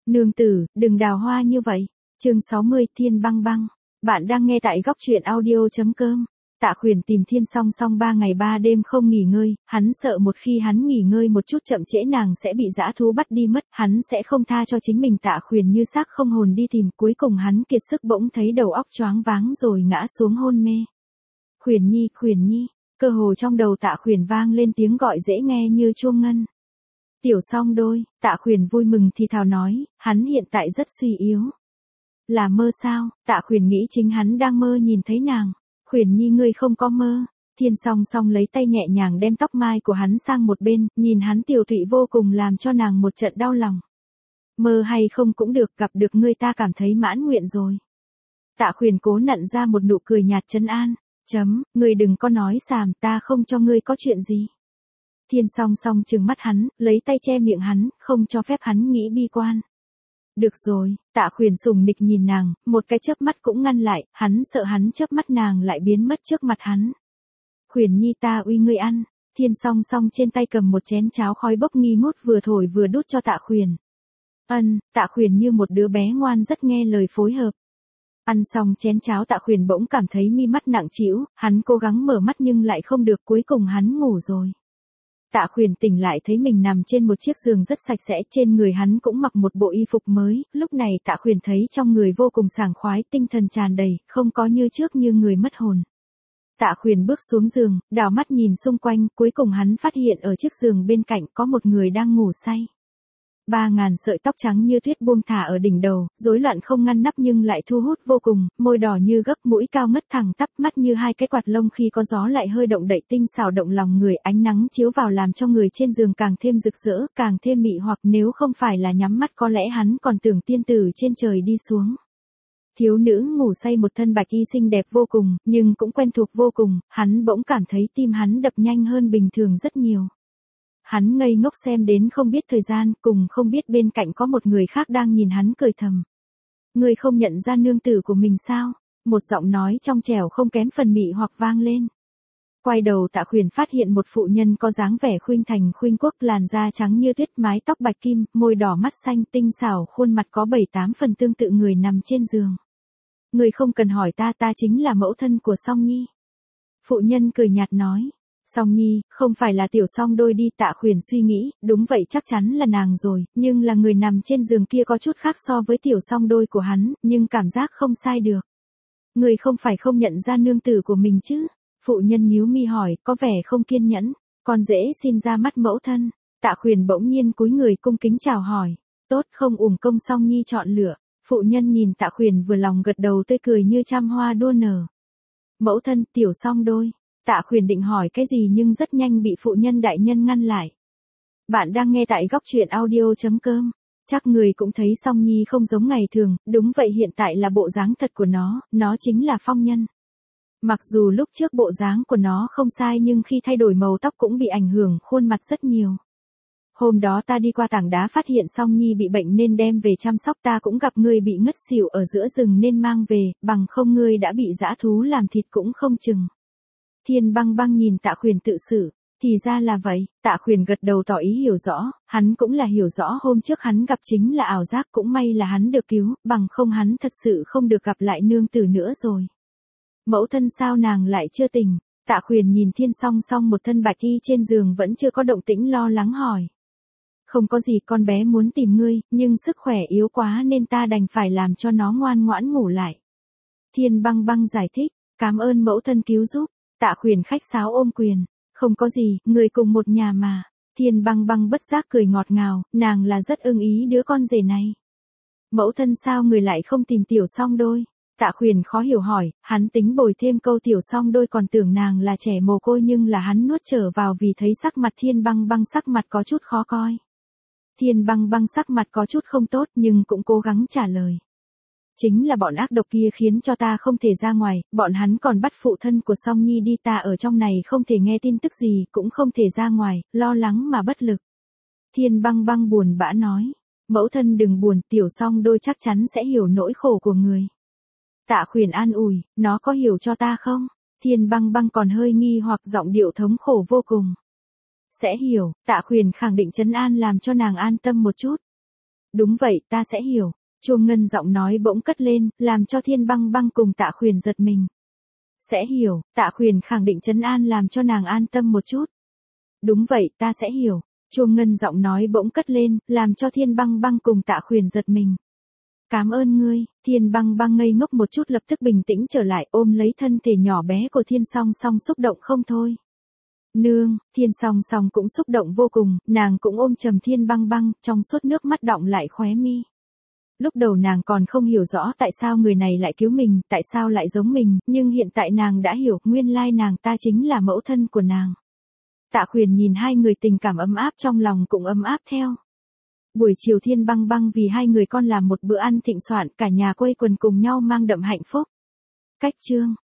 Nương tử, đừng đào hoa như vậy. Chương 60, Thiên Băng Băng. Bạn đang nghe tại góc truyện audio.com. Tạ Khuyển tìm Thiên Song Song 3 ngày 3 đêm không nghỉ ngơi, hắn sợ một khi hắn nghỉ ngơi một chút chậm trễ nàng sẽ bị dã thú bắt đi mất, hắn sẽ không tha cho chính mình. Tạ Khuyển như xác không hồn đi tìm, cuối cùng hắn kiệt sức bỗng thấy đầu óc choáng váng rồi ngã xuống hôn mê. Khuyển Nhi, cơ hồ trong đầu Tạ Khuyển vang lên tiếng gọi dễ nghe như chuông ngân. Tiểu Song Đôi, Tạ Khuyển vui mừng thì thào nói, hắn hiện tại rất suy yếu. Là mơ sao? Tạ Khuyển nghĩ chính hắn đang mơ nhìn thấy nàng. Khuyển Nhi ngươi không có mơ. Thiên Song Song lấy tay nhẹ nhàng đem tóc mai của hắn sang một bên, nhìn hắn tiều tụy vô cùng làm cho nàng một trận đau lòng. Mơ hay không cũng được, gặp được ngươi ta cảm thấy mãn nguyện rồi. Tạ Khuyển cố nặn ra một nụ cười nhạt trấn an. Ngươi đừng có nói xàm, ta không cho ngươi có chuyện gì. Thiên Song Song trừng mắt hắn, lấy tay che miệng hắn, không cho phép hắn nghĩ bi quan. Được rồi, Tạ Khuyển sùng nịch nhìn nàng, một cái chớp mắt cũng ngăn lại, hắn sợ hắn chớp mắt nàng lại biến mất trước mặt hắn. Khuyển Nhi ta uy ngươi ăn. Thiên Song Song trên tay cầm một chén cháo khói bốc nghi ngút vừa thổi vừa đút cho Tạ Khuyển. Tạ Khuyển như một đứa bé ngoan rất nghe lời phối hợp. Ăn xong chén cháo Tạ Khuyển bỗng cảm thấy mi mắt nặng trĩu, hắn cố gắng mở mắt nhưng lại không được, cuối cùng hắn ngủ rồi. Tạ Khuyển tỉnh lại thấy mình nằm trên một chiếc giường rất sạch sẽ, trên người hắn cũng mặc một bộ y phục mới, lúc này Tạ Khuyển thấy trong người vô cùng sảng khoái, tinh thần tràn đầy, không có như trước như người mất hồn. Tạ Khuyển bước xuống giường, đảo mắt nhìn xung quanh, cuối cùng hắn phát hiện ở chiếc giường bên cạnh có một người đang ngủ say. 3.000 sợi tóc trắng như tuyết buông thả ở đỉnh đầu, rối loạn không ngăn nắp nhưng lại thu hút vô cùng, môi đỏ như gấc, mũi cao ngất thẳng tắp, mắt như hai cái quạt lông khi có gió lại hơi động đậy, tinh xảo động lòng người, ánh nắng chiếu vào làm cho người trên giường càng thêm rực rỡ, càng thêm mị hoặc, nếu không phải là nhắm mắt có lẽ hắn còn tưởng tiên tử trên trời đi xuống. Thiếu nữ ngủ say một thân bạch y xinh đẹp vô cùng, nhưng cũng quen thuộc vô cùng, hắn bỗng cảm thấy tim hắn đập nhanh hơn bình thường rất nhiều. Hắn ngây ngốc xem đến không biết thời gian, cùng không biết bên cạnh có một người khác đang nhìn hắn cười thầm. Ngươi không nhận ra nương tử của mình sao? Một giọng nói trong trẻo không kém phần mị hoặc vang lên. Quay đầu Tạ Khuyển phát hiện một phụ nhân có dáng vẻ khuynh thành khuynh quốc, làn da trắng như tuyết, mái tóc bạch kim, môi đỏ mắt xanh, tinh xảo, khuôn mặt có 7-8 phần tương tự người nằm trên giường. Ngươi không cần hỏi ta chính là mẫu thân của Song Nhi. Phụ nhân cười nhạt nói. Song Nhi, không phải là Tiểu Song Đôi đi. Tạ Khuyển suy nghĩ, đúng vậy chắc chắn là nàng rồi, nhưng là người nằm trên giường kia có chút khác so với Tiểu Song Đôi của hắn, nhưng cảm giác không sai được. Người không phải không nhận ra nương tử của mình chứ? Phụ nhân nhíu mi hỏi, có vẻ không kiên nhẫn. Con dễ xin ra mắt mẫu thân. Tạ Khuyển bỗng nhiên cúi người cung kính chào hỏi. Tốt, không uổng công Song Nhi chọn lựa. Phụ nhân nhìn Tạ Khuyển vừa lòng gật đầu tươi cười như trăm hoa đua nở. Mẫu thân, Tiểu Song Đôi. Tạ Khuyển định hỏi cái gì nhưng rất nhanh bị phụ nhân đại nhân ngăn lại. Bạn đang nghe tại góc truyện audio.com. Chắc người cũng thấy Song Nhi không giống ngày thường, đúng vậy hiện tại là bộ dáng thật của nó chính là Phong Nhân. Mặc dù lúc trước bộ dáng của nó không sai nhưng khi thay đổi màu tóc cũng bị ảnh hưởng khuôn mặt rất nhiều. Hôm đó ta đi qua tảng đá phát hiện Song Nhi bị bệnh nên đem về chăm sóc, ta cũng gặp ngươi bị ngất xỉu ở giữa rừng nên mang về, bằng không ngươi đã bị dã thú làm thịt cũng không chừng. Thiên Băng Băng nhìn Tạ Khuyển tự xử, thì ra là vậy. Tạ Khuyển gật đầu tỏ ý hiểu rõ, hắn cũng là hiểu rõ hôm trước hắn gặp chính là ảo giác, cũng may là hắn được cứu, bằng không hắn thật sự không được gặp lại nương tử nữa rồi. Mẫu thân sao nàng lại chưa tỉnh? Tạ Khuyển nhìn Thiên Song Song một thân bạch y trên giường vẫn chưa có động tĩnh lo lắng hỏi. Không có gì, con bé muốn tìm ngươi, nhưng sức khỏe yếu quá nên ta đành phải làm cho nó ngoan ngoãn ngủ lại. Thiên Băng Băng giải thích, cảm ơn mẫu thân cứu giúp. Tạ Khuyển khách sáo ôm quyền. Không có gì, người cùng một nhà mà. Thiên Băng Băng bất giác cười ngọt ngào, nàng là rất ưng ý đứa con rể này. Mẫu thân sao người lại không tìm Tiểu Song Đôi? Tạ Khuyển khó hiểu hỏi, hắn tính bồi thêm câu Tiểu Song Đôi còn tưởng nàng là trẻ mồ côi nhưng là hắn nuốt trở vào vì thấy sắc mặt Thiên Băng Băng sắc mặt có chút khó coi. Thiên Băng Băng sắc mặt có chút không tốt nhưng cũng cố gắng trả lời. Chính là bọn ác độc kia khiến cho ta không thể ra ngoài, bọn hắn còn bắt phụ thân của Song Nhi đi, ta ở trong này không thể nghe tin tức gì, cũng không thể ra ngoài, lo lắng mà bất lực. Thiên Băng Băng buồn bã nói, mẫu thân đừng buồn, Tiểu Song Đôi chắc chắn sẽ hiểu nỗi khổ của người. Tạ Khuyển an ủi, nó có hiểu cho ta không? Thiên Băng Băng còn hơi nghi hoặc giọng điệu thống khổ vô cùng. Sẽ hiểu. Tạ Khuyển khẳng định trấn an làm cho nàng an tâm một chút. Đúng vậy, ta sẽ hiểu. Chuông ngân giọng nói bỗng cất lên, làm cho Thiên Băng Băng cùng Tạ Khuyển giật mình. Sẽ hiểu, Tạ Khuyển khẳng định trấn an làm cho nàng an tâm một chút. Đúng vậy, ta sẽ hiểu. Chuông ngân giọng nói bỗng cất lên, làm cho Thiên Băng Băng cùng Tạ Khuyển giật mình. Cảm ơn ngươi. Thiên Băng Băng ngây ngốc một chút lập tức bình tĩnh trở lại, ôm lấy thân thể nhỏ bé của Thiên Song Song xúc động không thôi. Nương, Thiên Song Song cũng xúc động vô cùng, nàng cũng ôm chầm Thiên Băng Băng, trong suốt nước mắt đọng lại khóe mi. Lúc đầu nàng còn không hiểu rõ tại sao người này lại cứu mình, tại sao lại giống mình, nhưng hiện tại nàng đã hiểu, nguyên lai nàng ta chính là mẫu thân của nàng. Tạ Khuyển nhìn hai người tình cảm ấm áp trong lòng cũng ấm áp theo. Buổi chiều Thiên Băng Băng vì hai người con làm một bữa ăn thịnh soạn, cả nhà quây quần cùng nhau mang đậm hạnh phúc. Cách chương